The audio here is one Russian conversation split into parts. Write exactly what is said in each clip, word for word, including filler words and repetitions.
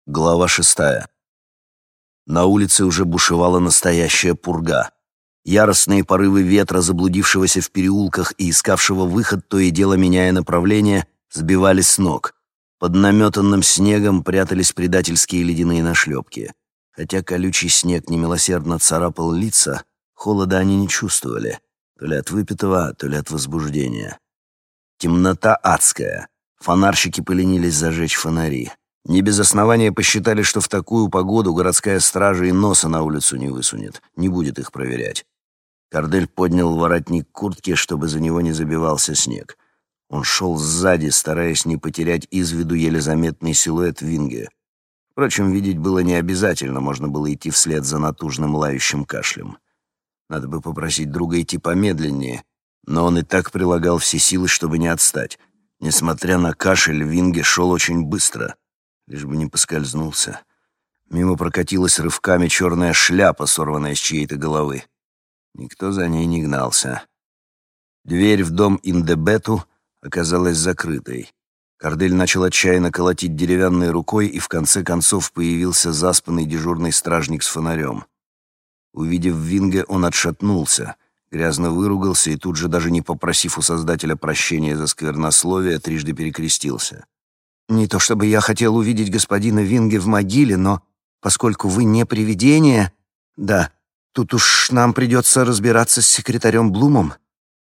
Глава шестая. На улице уже бушевала настоящая пурга. Яростные порывы ветра, заблудившегося в переулках и искавшего выход, то и дело меняя направление, сбивали с ног. Под наметанным снегом прятались предательские ледяные нашлепки. Хотя колючий снег немилосердно царапал лица, холода они не чувствовали, то ли от выпитого, то ли от возбуждения. Темнота адская. Фонарщики поленились зажечь фонари. Не без основания посчитали, что в такую погоду городская стража и носа на улицу не высунет, не будет их проверять. Кордель поднял воротник куртки, чтобы за него не забивался снег. Он шел сзади, стараясь не потерять из виду еле заметный силуэт Винге. Впрочем, видеть было не обязательно, можно было идти вслед за натужным лающим кашлем. Надо бы попросить друга идти помедленнее, но он и так прилагал все силы, чтобы не отстать. Несмотря на кашель, Винге шел очень быстро, лишь бы не поскользнулся. Мимо прокатилась рывками черная шляпа, сорванная с чьей-то головы. Никто за ней не гнался. Дверь в дом Индебету оказалась закрытой. Кордель начал отчаянно колотить деревянной рукой, и в конце концов появился заспанный дежурный стражник с фонарем. Увидев Винге, он отшатнулся, грязно выругался и тут же, даже не попросив у Создателя прощения за сквернословие, трижды перекрестился. «Не то чтобы я хотел увидеть господина Винге в могиле, но поскольку вы не привидение, да, тут уж нам придется разбираться с секретарем Блумом».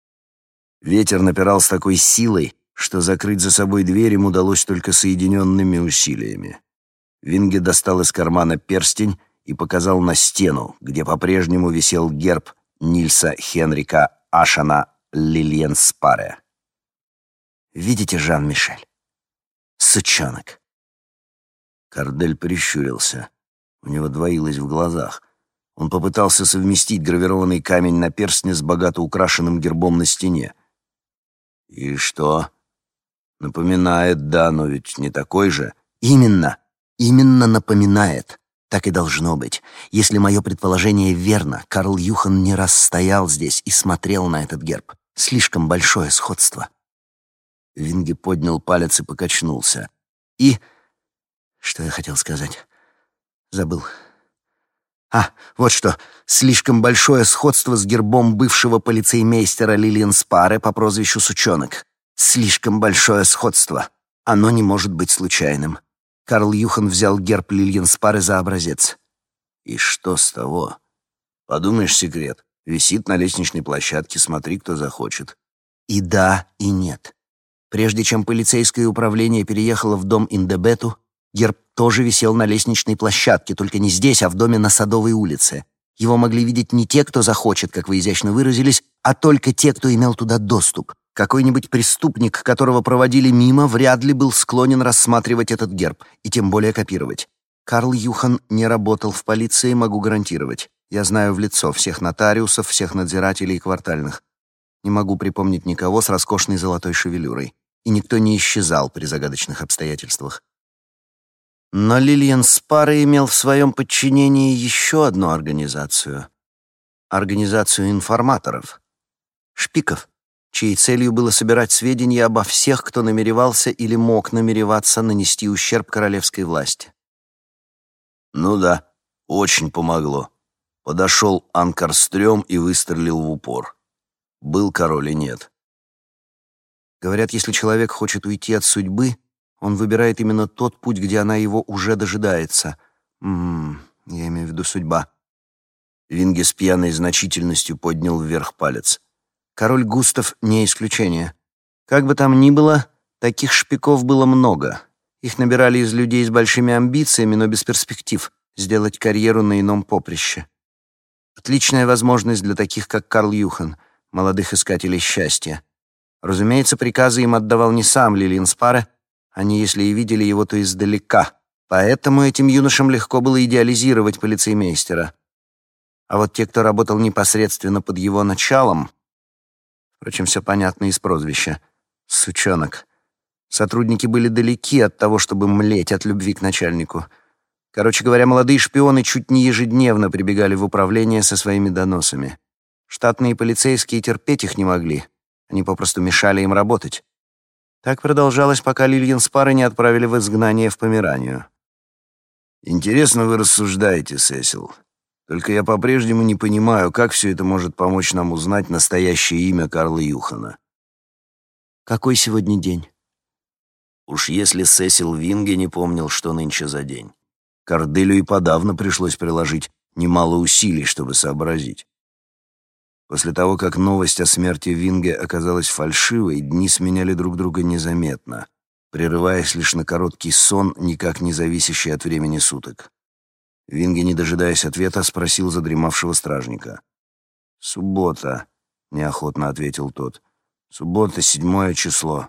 Ветер напирал с такой силой, что закрыть за собой дверь им удалось только соединенными усилиями. Винге достал из кармана перстень и показал на стену, где по-прежнему висел герб Нильса Хенрика Ашана Лильенспаре. «Видите, Жан-Мишель? Сучонок». Кордель прищурился. У него двоилось в глазах. Он попытался совместить гравированный камень на перстне с богато украшенным гербом на стене. «И что?» «Напоминает, да, но ведь не такой же». «Именно, именно напоминает. Так и должно быть. Если мое предположение верно, Карл Юхан не раз стоял здесь и смотрел на этот герб. Слишком большое сходство». Винге поднял палец и покачнулся. «И... что я хотел сказать? Забыл. А, вот что. Слишком большое сходство с гербом бывшего полицеймейстера Лильенспаре по прозвищу Сучонок. Слишком большое сходство. Оно не может быть случайным. Карл Юхан взял герб Лильенспаре за образец». «И что с того? Подумаешь, секрет. Висит на лестничной площадке, смотри, кто захочет». «И да, и нет. Прежде чем полицейское управление переехало в дом Индебету, герб тоже висел на лестничной площадке, только не здесь, а в доме на Садовой улице. Его могли видеть не те, кто захочет, как вы изящно выразились, а только те, кто имел туда доступ. Какой-нибудь преступник, которого проводили мимо, вряд ли был склонен рассматривать этот герб, и тем более копировать. Карл Юхан не работал в полиции, могу гарантировать. Я знаю в лицо всех нотариусов, всех надзирателей и квартальных. Не могу припомнить никого с роскошной золотой шевелюрой. И никто не исчезал при загадочных обстоятельствах. Но Лильенспаре имел в своем подчинении еще одну организацию. Организацию информаторов. Шпиков, чьей целью было собирать сведения обо всех, кто намеревался или мог намереваться нанести ущерб королевской власти. Ну да, очень помогло. Подошел Анкарстрём и выстрелил в упор. Был король и нет. Говорят, если человек хочет уйти от судьбы, он выбирает именно тот путь, где она его уже дожидается. М-м, я имею в виду судьба. Винге с пьяной значительностью поднял вверх палец. Король Густав не исключение. Как бы там ни было, таких шпиков было много. Их набирали из людей с большими амбициями, но без перспектив сделать карьеру на ином поприще. Отличная возможность для таких, как Карл Юхан, молодых искателей счастья. Разумеется, приказы им отдавал не сам Лильенспаре, они, если и видели его, то издалека. Поэтому этим юношам легко было идеализировать полицеймейстера. А вот те, кто работал непосредственно под его началом... Впрочем, все понятно из прозвища. Сучонок. Сотрудники были далеки от того, чтобы млеть от любви к начальнику. Короче говоря, молодые шпионы чуть не ежедневно прибегали в управление со своими доносами. Штатные полицейские терпеть их не могли. Они попросту мешали им работать. Так продолжалось, пока Лильенспаре не отправили в изгнание в Померанию. Интересно вы рассуждаете, Сесил. Только я по-прежнему не понимаю, как все это может помочь нам узнать настоящее имя Карла Юхана. Какой сегодня день? Уж если Сесил Винге не помнил, что нынче за день. Корделю и подавно пришлось приложить немало усилий, чтобы сообразить. После того, как новость о смерти Винге оказалась фальшивой, дни сменяли друг друга незаметно, прерываясь лишь на короткий сон, никак не зависящий от времени суток. Винге, не дожидаясь ответа, спросил задремавшего стражника. «Суббота», — неохотно ответил тот. «Суббота, седьмое число».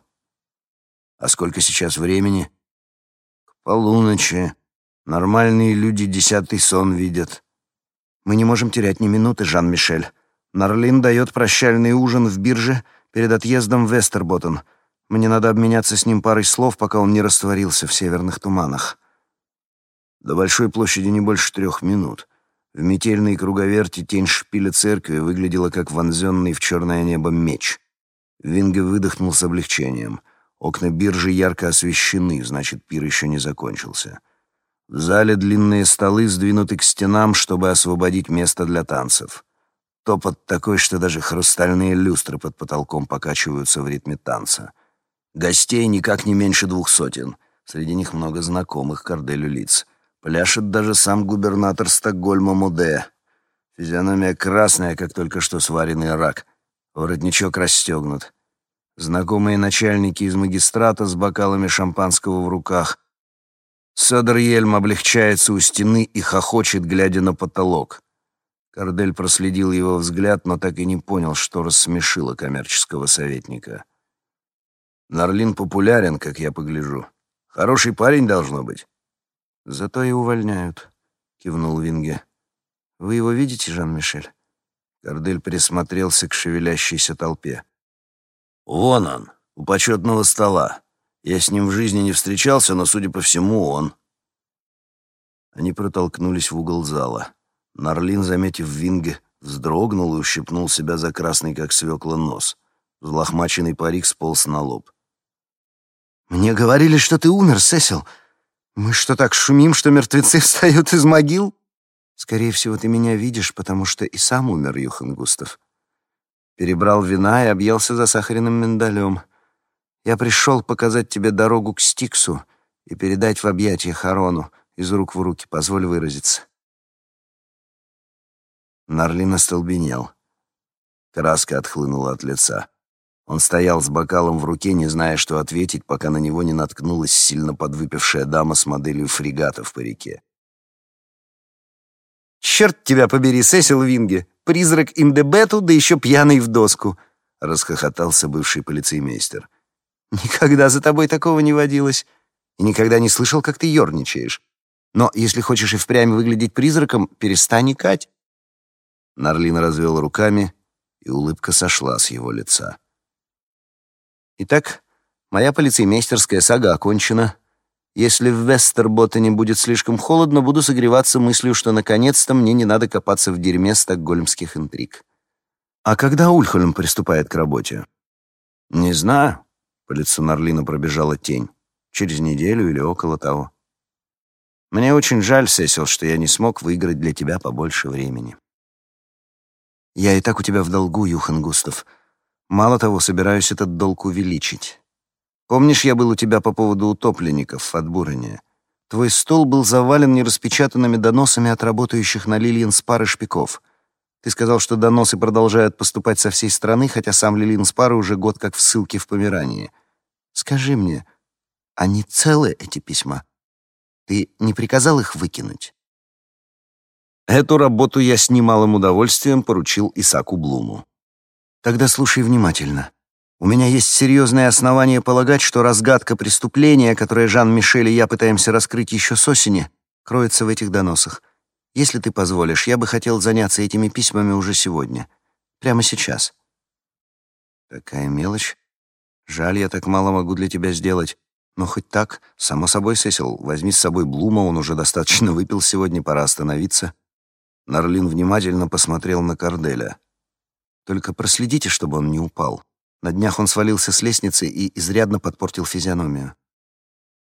«А сколько сейчас времени?» «К полуночи. Нормальные люди десятый сон видят». «Мы не можем терять ни минуты, Жан-Мишель. Нарлин дает прощальный ужин в бирже перед отъездом в Вестерботтен. Мне надо обменяться с ним парой слов, пока он не растворился в северных туманах». До Большой площади не больше трех минут. В метельной круговерти тень шпиля церкви выглядела как вонзенный в черное небо меч. Винге выдохнул с облегчением. Окна биржи ярко освещены, значит, пир еще не закончился. В зале длинные столы сдвинуты к стенам, чтобы освободить место для танцев. Топот такой, что даже хрустальные люстры под потолком покачиваются в ритме танца. Гостей никак не меньше двух сотен. Среди них много знакомых Корделю лиц. Пляшет даже сам губернатор Стокгольма Моде. Физиономия красная, как только что сваренный рак. Воротничок расстегнут. Знакомые начальники из магистрата с бокалами шампанского в руках. Содер-Ельм облегчается у стены и хохочет, глядя на потолок. Кордель проследил его взгляд, но так и не понял, что рассмешило коммерческого советника. «Нарлин популярен, как я погляжу. Хороший парень должно быть». «Зато и увольняют», — кивнул Винге. «Вы его видите, Жан-Мишель?» Кордель присмотрелся к шевелящейся толпе. «Вон он, у почетного стола. Я с ним в жизни не встречался, но, судя по всему, он». Они протолкнулись в угол зала. Нарлин, заметив Винге, вздрогнул и ущипнул себя за красный, как свекла, нос. Взлохмаченный парик сполз на лоб. «Мне говорили, что ты умер, Сесил. Мы что, так шумим, что мертвецы встают из могил?» «Скорее всего, ты меня видишь, потому что и сам умер, Юхан Густав. Перебрал вина и объелся засахаренным миндалем. Я пришел показать тебе дорогу к Стиксу и передать в объятия Харону, из рук в руки, позволь выразиться». Нарлин остолбенел. Краска отхлынула от лица. Он стоял с бокалом в руке, не зная, что ответить, пока на него не наткнулась сильно подвыпившая дама с моделью фрегата в парике. «Черт тебя побери, Сесил Винге! Призрак Индебету, да еще пьяный в доску!» — расхохотался бывший полицеймейстер. «Никогда за тобой такого не водилось. И никогда не слышал, как ты ерничаешь. Но если хочешь и впрямь выглядеть призраком, перестань икать». Нарлин развел руками, и улыбка сошла с его лица. «Итак, моя полицеймейстерская сага окончена. Если в Вестерботтене будет слишком холодно, буду согреваться мыслью, что наконец-то мне не надо копаться в дерьме стокгольмских интриг». «А когда Ульхольм приступает к работе?» «Не знаю». По лицу Нарлина пробежала тень. «Через неделю или около того». «Мне очень жаль, Сесил, что я не смог выиграть для тебя побольше времени». «Я и так у тебя в долгу, Юхан Густав. Мало того, собираюсь этот долг увеличить. Помнишь, я был у тебя по поводу утопленников в Отбурене? Твой стол был завален нераспечатанными доносами от работающих на Лильенспаре шпиков. Ты сказал, что доносы продолжают поступать со всей страны, хотя сам Лильенспаре уже год как в ссылке в Померании. Скажи мне, они целы, эти письма? Ты не приказал их выкинуть?» Эту работу я с немалым удовольствием поручил Исааку Блуму. «Тогда слушай внимательно. У меня есть серьезные основания полагать, что разгадка преступления, которое Жан-Мишель и я пытаемся раскрыть еще с осени, кроется в этих доносах. Если ты позволишь, я бы хотел заняться этими письмами уже сегодня. Прямо сейчас». «Такая мелочь. Жаль, я так мало могу для тебя сделать. Но хоть так, само собой, Сесил, возьми с собой Блума, он уже достаточно выпил сегодня, пора остановиться». Нарлин внимательно посмотрел на Корделя. «Только проследите, чтобы он не упал. На днях он свалился с лестницы и изрядно подпортил физиономию».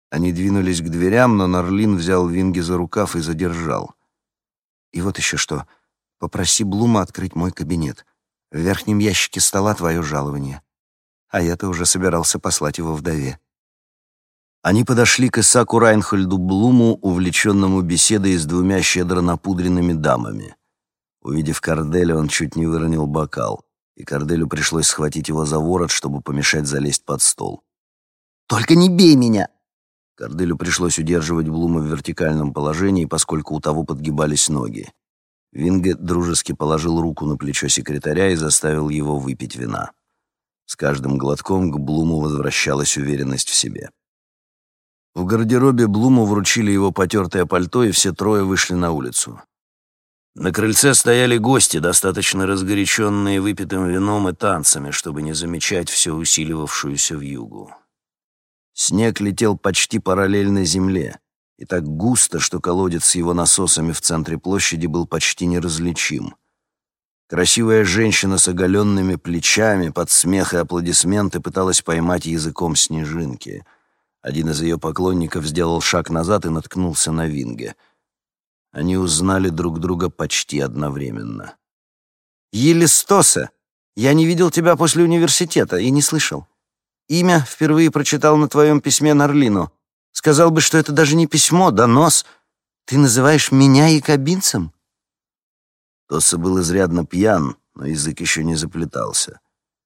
Они двинулись к дверям, но Норлин взял Винге за рукав и задержал. «И вот еще что. Попроси Блума открыть мой кабинет. В верхнем ящике стола твое жалование. А я-то уже собирался послать его вдове». Они подошли к Исааку Райнхольду Блуму, увлеченному беседой с двумя щедро напудренными дамами. Увидев Корделя, он чуть не выронил бокал, и Корделю пришлось схватить его за ворот, чтобы помешать залезть под стол. «Только не бей меня!» Корделю пришлось удерживать Блума в вертикальном положении, поскольку у того подгибались ноги. Винге дружески положил руку на плечо секретаря и заставил его выпить вина. С каждым глотком к Блуму возвращалась уверенность в себе. В гардеробе Блуму вручили его потертое пальто, и все трое вышли на улицу. На крыльце стояли гости, достаточно разгоряченные выпитым вином и танцами, чтобы не замечать все усиливавшуюся вьюгу. Снег летел почти параллельно земле, и так густо, что колодец с его насосами в центре площади был почти неразличим. Красивая женщина с оголенными плечами под смех и аплодисменты пыталась поймать языком снежинки. Один из ее поклонников сделал шаг назад и наткнулся на Винге. Они узнали друг друга почти одновременно. «Елистоса! Я не видел тебя после университета и не слышал. Имя впервые прочитал на твоем письме Норлину. Сказал бы, что это даже не письмо, донос. Ты называешь меня якобинцем?» Тосса был изрядно пьян, но язык еще не заплетался.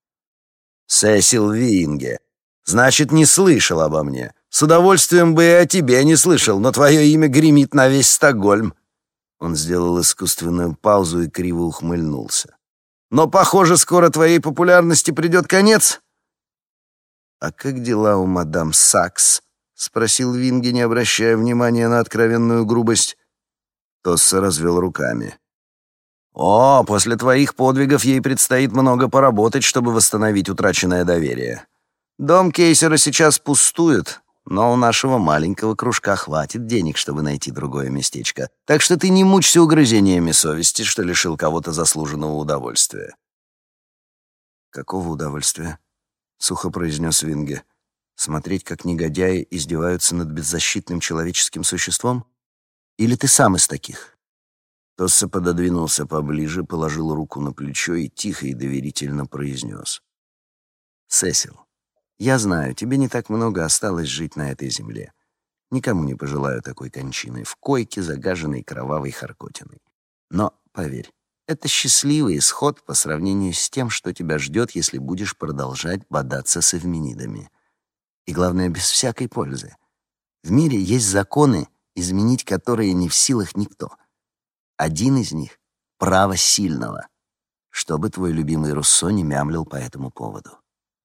«Сесил Винге. Значит, не слышал обо мне. С удовольствием бы и о тебе не слышал, но твое имя гремит на весь Стокгольм». Он сделал искусственную паузу и криво ухмыльнулся. «Но, похоже, скоро твоей популярности придет конец». «А как дела у мадам Сакс?» — спросил Винге, не обращая внимания на откровенную грубость. Тосса развел руками. «О, после твоих подвигов ей предстоит много поработать, чтобы восстановить утраченное доверие. Дом Кейсера сейчас пустует, но у нашего маленького кружка хватит денег, чтобы найти другое местечко. Так что ты не мучься угрызениями совести, что лишил кого-то заслуженного удовольствия». «Какого удовольствия?» — сухо произнес Винге. «Смотреть, как негодяи издеваются над беззащитным человеческим существом? Или ты сам из таких?» Тосса пододвинулся поближе, положил руку на плечо и тихо и доверительно произнес. «Сесил, я знаю, тебе не так много осталось жить на этой земле. Никому не пожелаю такой кончины, в койке, загаженной кровавой харкотиной. Но, поверь, это счастливый исход по сравнению с тем, что тебя ждет, если будешь продолжать бодаться с эвменидами. И главное, без всякой пользы. В мире есть законы, изменить которые не в силах никто. Один из них — право сильного, чтобы твой любимый Руссо не мямлил по этому поводу».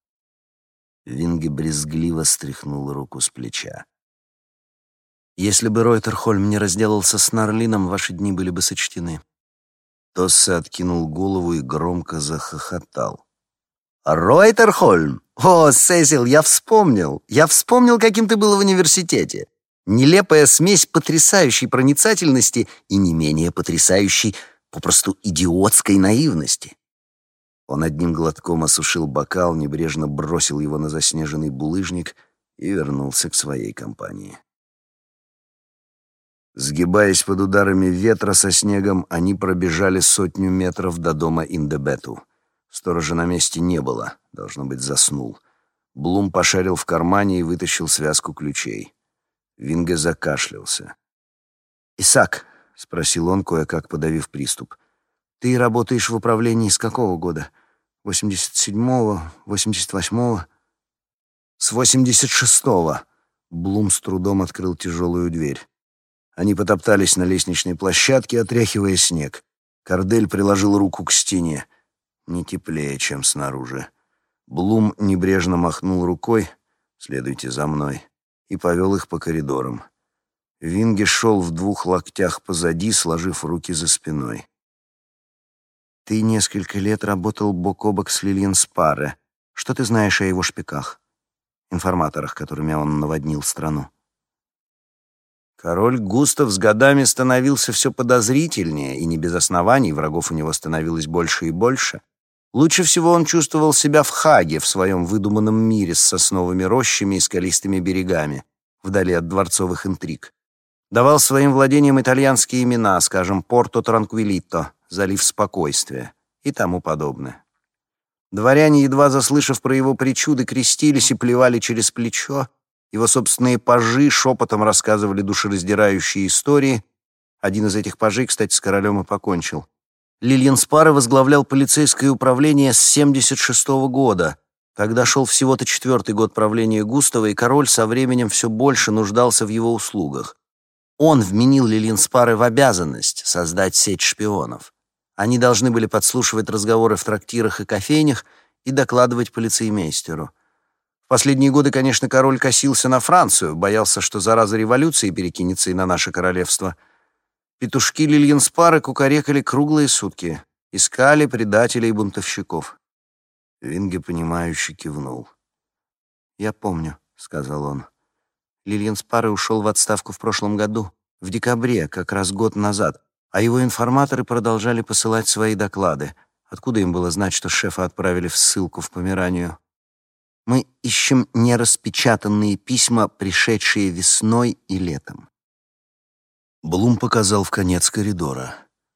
Винге брезгливо стряхнул руку с плеча. «Если бы Ройтерхольм не разделался с Норлином, ваши дни были бы сочтены». Тосса откинул голову и громко захохотал. «Ройтерхольм? О, Сесил, я вспомнил. Я вспомнил, каким ты был в университете. Нелепая смесь потрясающей проницательности и не менее потрясающей, попросту идиотской наивности». Он одним глотком осушил бокал, небрежно бросил его на заснеженный булыжник и вернулся к своей компании. Сгибаясь под ударами ветра со снегом, они пробежали сотню метров до дома Индебету. Сторожа на месте не было, должно быть, заснул. Блум пошарил в кармане и вытащил связку ключей. Винге закашлялся. «Исаак», — спросил он, кое-как подавив приступ, — «ты работаешь в управлении с какого года? восемьдесят седьмого, восемьдесят восьмого?» «С восемьдесят шестого». Блум с трудом открыл тяжелую дверь. Они потоптались на лестничной площадке, отряхивая снег. Кордель приложил руку к стене. Не теплее, чем снаружи. Блум небрежно махнул рукой «Следуйте за мной» и повел их по коридорам. Винге шел в двух локтях позади, сложив руки за спиной. «Ты несколько лет работал бок о бок с Лильен Спарре. Что ты знаешь о его шпиках? Информаторах, которыми он наводнил страну?» Король Густав с годами становился все подозрительнее, и не без оснований врагов у него становилось больше и больше. Лучше всего он чувствовал себя в Хаге, в своем выдуманном мире с сосновыми рощами и скалистыми берегами. вдали от дворцовых интриг. Давал своим владениям итальянские имена, скажем, Порто Транквилито, залив спокойствия и тому подобное. Дворяне, едва заслышав про его причуды, крестились и плевали через плечо. Его собственные пажи шепотом рассказывали душераздирающие истории. Один из этих пажей, кстати, с королем и покончил. Лильен Спара возглавлял полицейское управление с семьдесят шестого года. Тогда шел всего-то четвертый год правления Густава, и король со временем все больше нуждался в его услугах. Он вменил Лильен Спары в обязанность создать сеть шпионов. Они должны были подслушивать разговоры в трактирах и кофейнях и докладывать полицеймейстеру. В последние годы, конечно, король косился на Францию, боялся, что зараза революции перекинется и на наше королевство. Петушки Лильен Спары кукарекали круглые сутки, искали предателей и бунтовщиков. Винге, понимающе кивнул. «Я помню», — сказал он. «Лильен Спары ушел в отставку в прошлом году, в декабре, как раз год назад, а его информаторы продолжали посылать свои доклады. Откуда им было знать, что шефа отправили в ссылку в Померанию? Мы ищем нераспечатанные письма, пришедшие весной и летом». Блум показал в конец коридора.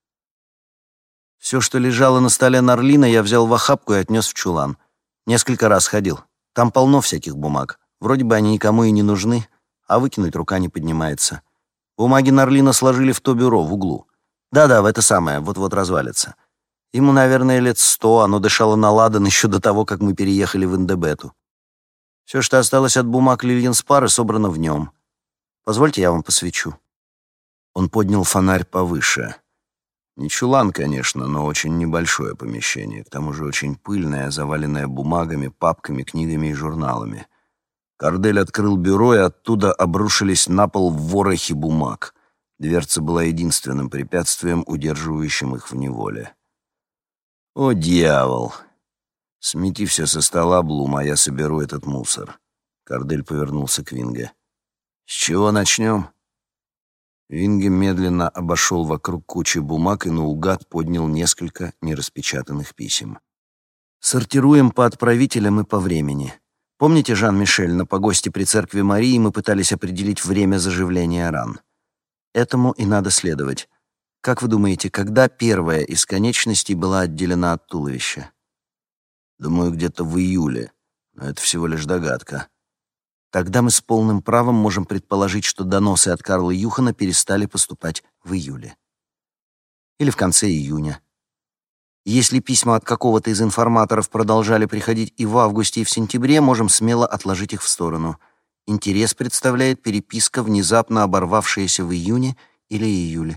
Все, что лежало на столе Нарлина, я взял в охапку и отнес в чулан. Несколько раз ходил. Там полно всяких бумаг. Вроде бы они никому и не нужны, а выкинуть рука не поднимается. Бумаги Нарлина сложили в то бюро в углу. Да-да, в это самое, вот-вот развалится. Ему, наверное, лет сто, оно дышало на ладан еще до того, как мы переехали в Индебету. Все, что осталось от бумаг Лильен Спары, собрано в нем. Позвольте, я вам посвечу. Он поднял фонарь повыше. Не чулан, конечно, но очень небольшое помещение, к тому же очень пыльное, заваленное бумагами, папками, книгами и журналами. Кардель открыл бюро, и оттуда обрушились на пол ворохи бумаг. Дверца была единственным препятствием, удерживающим их в неволе. «О, дьявол! Смети все со стола, Блум, а я соберу этот мусор». Кардель повернулся к Винге. «С чего начнем?» Винге медленно обошел вокруг кучи бумаг и наугад поднял несколько нераспечатанных писем. «Сортируем по отправителям и по времени. Помните, Жан-Мишель, на погосте при церкви Марии мы пытались определить время заживления ран? Этому и надо следовать. Как вы думаете, когда первая из конечностей была отделена от туловища?» «Думаю, где-то в июле, но это всего лишь догадка». Тогда мы с полным правом можем предположить, что доносы от Карла Юхана перестали поступать в июле. Или в конце июня. Если письма от какого-то из информаторов продолжали приходить и в августе, и в сентябре, можем смело отложить их в сторону. Интерес представляет переписка, внезапно оборвавшаяся в июне или июле.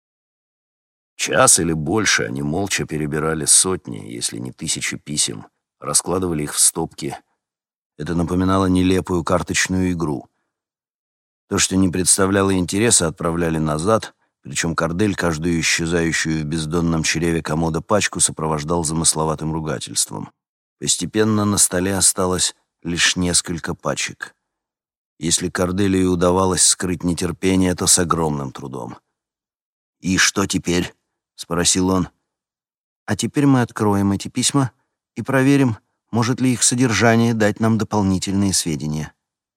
Час или больше они молча перебирали сотни, если не тысячи писем, раскладывали их в стопки. Это напоминало нелепую карточную игру. То, что не представляло интереса, отправляли назад, причем Кардель каждую исчезающую в бездонном чреве комода пачку сопровождал замысловатым ругательством. Постепенно на столе осталось лишь несколько пачек. Если Карделю и удавалось скрыть нетерпение, то с огромным трудом. «И что теперь?» — спросил он. «А теперь мы откроем эти письма и проверим, может ли их содержание дать нам дополнительные сведения».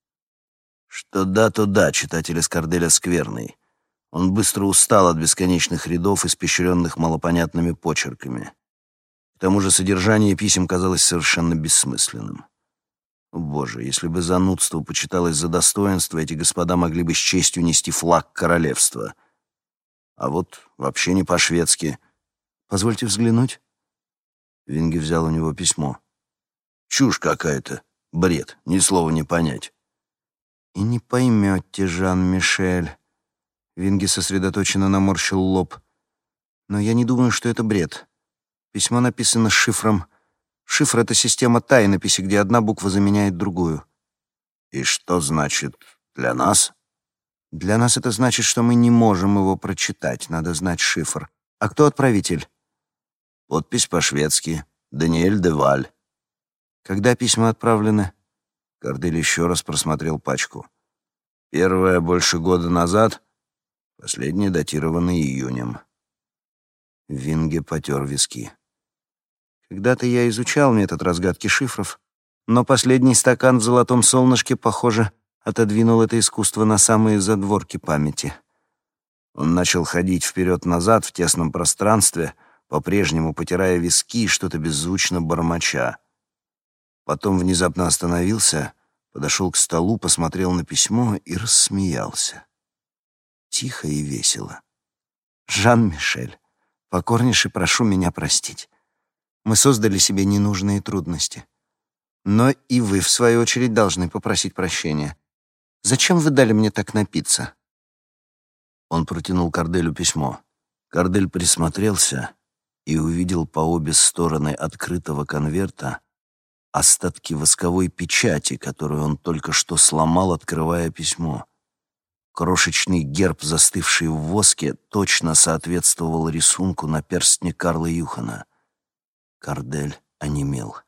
Что да, то да, читатель из Карделя скверный. Он быстро устал от бесконечных рядов, испещренных малопонятными почерками. К тому же содержание писем казалось совершенно бессмысленным. О, Боже, если бы занудство почиталось за достоинство, эти господа могли бы с честью нести флаг королевства. А вот вообще не по-шведски. «Позвольте взглянуть». Винге взял у него письмо. Чушь какая-то, бред, ни слова не понять. «И не поймете, Жан-Мишель». Винге сосредоточенно наморщил лоб. «Но я не думаю, что это бред. Письмо написано шифром. Шифр — это система тайнописи, где одна буква заменяет другую». «И что значит для нас?» «Для нас это значит, что мы не можем его прочитать. Надо знать шифр. А кто отправитель?» «Подпись по-шведски. Даниэль де Валь». «Когда письма отправлены?» Кардель еще раз просмотрел пачку. «Первое больше года назад, последнее датировано июнем». Винге потер виски. «Когда-то я изучал метод разгадки шифров, но последний стакан в золотом солнышке, похоже, отодвинул это искусство на самые задворки памяти. Он начал ходить вперед-назад в тесном пространстве, по-прежнему потирая виски и что-то беззвучно бормоча. Потом внезапно остановился, подошел к столу, посмотрел на письмо и рассмеялся. Тихо и весело. «Жан-Мишель, покорнейше прошу меня простить. Мы создали себе ненужные трудности. Но и вы, в свою очередь, должны попросить прощения. Зачем вы дали мне так напиться?» Он протянул Карделю письмо. Кардель присмотрелся и увидел по обе стороны открытого конверта остатки восковой печати, которую он только что сломал, открывая письмо. Крошечный герб, застывший в воске, точно соответствовал рисунку на перстне Карла Юхана. Кардель онемел.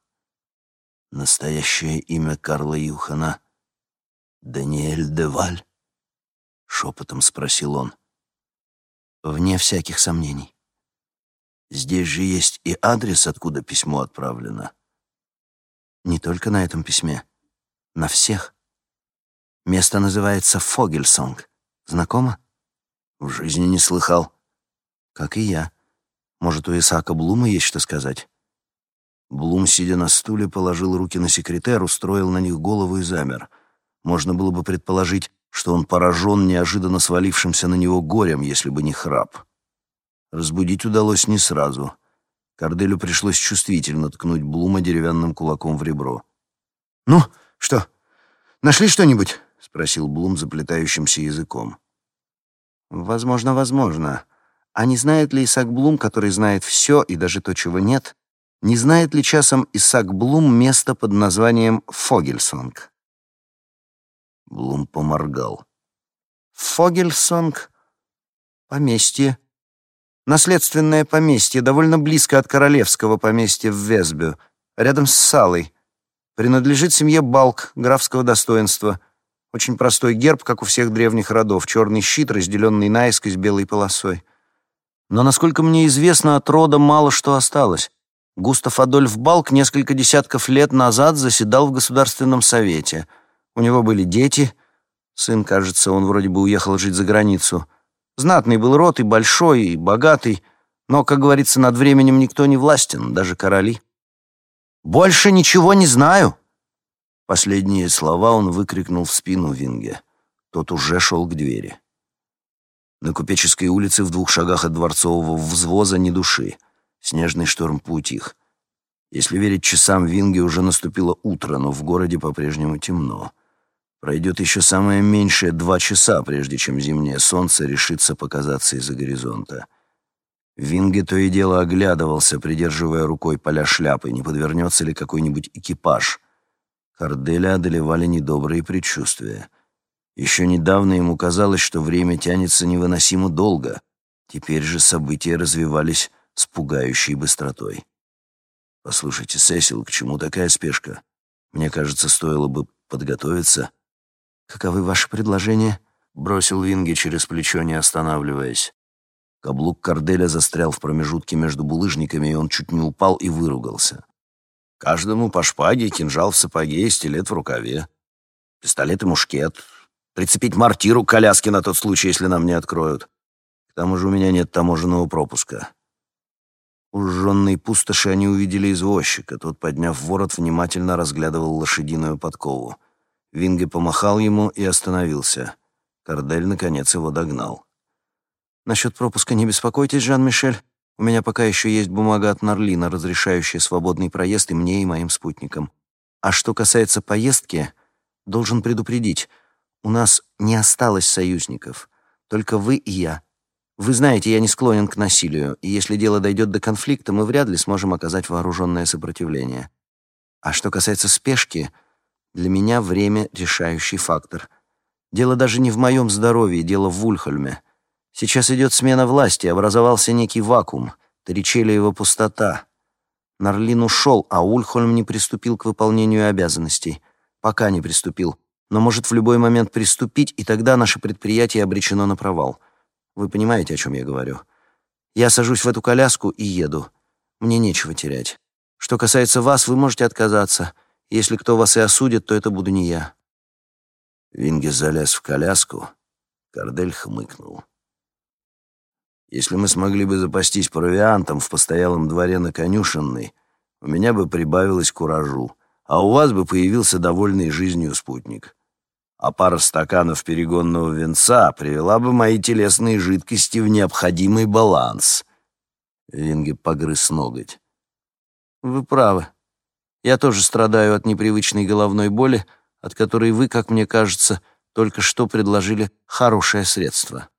Настоящее имя Карла Юхана — Даниэль де Валь? — шепотом спросил он. «Вне всяких сомнений». «Здесь же есть и адрес, откуда письмо отправлено». «Не только на этом письме. На всех. Место называется Фогельсонг. Знакомо?» «В жизни не слыхал». «Как и я. Может, у Исаака Блума есть что сказать?» Блум, сидя на стуле, положил руки на секретер, устроил на них голову и замер. Можно было бы предположить, что он поражен неожиданно свалившимся на него горем, если бы не храп. Разбудить удалось не сразу. Карделю пришлось чувствительно ткнуть Блума деревянным кулаком в ребро. «Ну, что, нашли что-нибудь?» — спросил Блум заплетающимся языком. «Возможно, возможно. А не знает ли Исаак Блум, который знает все и даже то, чего нет, не знает ли часом Исаак Блум место под названием Фогельсонг?» Блум поморгал. «Фогельсонг — поместье. Наследственное поместье, довольно близко от королевского поместья в Весбю, рядом с Салой. Принадлежит семье Балк, графского достоинства. Очень простой герб, как у всех древних родов, черный щит, разделенный наискось белой полосой. Но, насколько мне известно, от рода мало что осталось. Густав Адольф Балк несколько десятков лет назад заседал в Государственном совете. У него были дети. Сын, кажется, он вроде бы уехал жить за границу. Знатный был род, и большой, и богатый. Но, как говорится, над временем никто не властен, даже короли. «Больше ничего не знаю!» Последние слова он выкрикнул в спину Винге. Тот уже шел к двери. На Купеческой улице в двух шагах от дворцового взвоза ни души. Снежный шторм поутих. Если верить часам, Винге уже наступило утро, но в городе по-прежнему темно. Пройдет еще самое меньшее два часа, прежде чем зимнее солнце решится показаться из-за горизонта. Винге то и дело оглядывался, придерживая рукой поля шляпы, не подвернется ли какой-нибудь экипаж. Карделя одолевали недобрые предчувствия. Еще недавно ему казалось, что время тянется невыносимо долго. Теперь же события развивались с пугающей быстротой. «Послушайте, Сесил, к чему такая спешка? Мне кажется, стоило бы подготовиться». «Каковы ваши предложения?» — бросил Винге через плечо, не останавливаясь. Каблук Карделя застрял в промежутке между булыжниками, и он чуть не упал и выругался. «Каждому по шпаге, кинжал в сапоге и стилет в рукаве. Пистолет и мушкет. Прицепить мортиру к коляске на тот случай, если нам не откроют. К тому же у меня нет таможенного пропуска». У жженной пустоши они увидели извозчика. Тот, подняв ворот, внимательно разглядывал лошадиную подкову. Винге помахал ему и остановился. Кардель, наконец, его догнал. «Насчет пропуска не беспокойтесь, Жан-Мишель. У меня пока еще есть бумага от Нарлина, разрешающая свободный проезд и мне, и моим спутникам. А что касается поездки, должен предупредить, у нас не осталось союзников. Только вы и я. Вы знаете, я не склонен к насилию, и если дело дойдет до конфликта, мы вряд ли сможем оказать вооруженное сопротивление. А что касается спешки, для меня время — решающий фактор. Дело даже не в моем здоровье, дело в Ульхольме. Сейчас идет смена власти, образовался некий вакуум, Торричеллиева пустота. Нарлин ушел, а Ульхольм не приступил к выполнению обязанностей. Пока не приступил, но может в любой момент приступить, и тогда наше предприятие обречено на провал. Вы понимаете, о чем я говорю? Я сажусь в эту коляску и еду. Мне нечего терять. Что касается вас, вы можете отказаться. Если кто вас и осудит, то это буду не я. Винге залез в коляску. Кордель хмыкнул. Если мы смогли бы запастись провиантом в постоялом дворе на Конюшенной, у меня бы прибавилось куражу, а у вас бы появился довольный жизнью спутник. А пара стаканов перегонного винца привела бы мои телесные жидкости в необходимый баланс. Винге погрыз ноготь. Вы правы. Я тоже страдаю от непривычной головной боли, от которой вы, как мне кажется, только что предложили хорошее средство.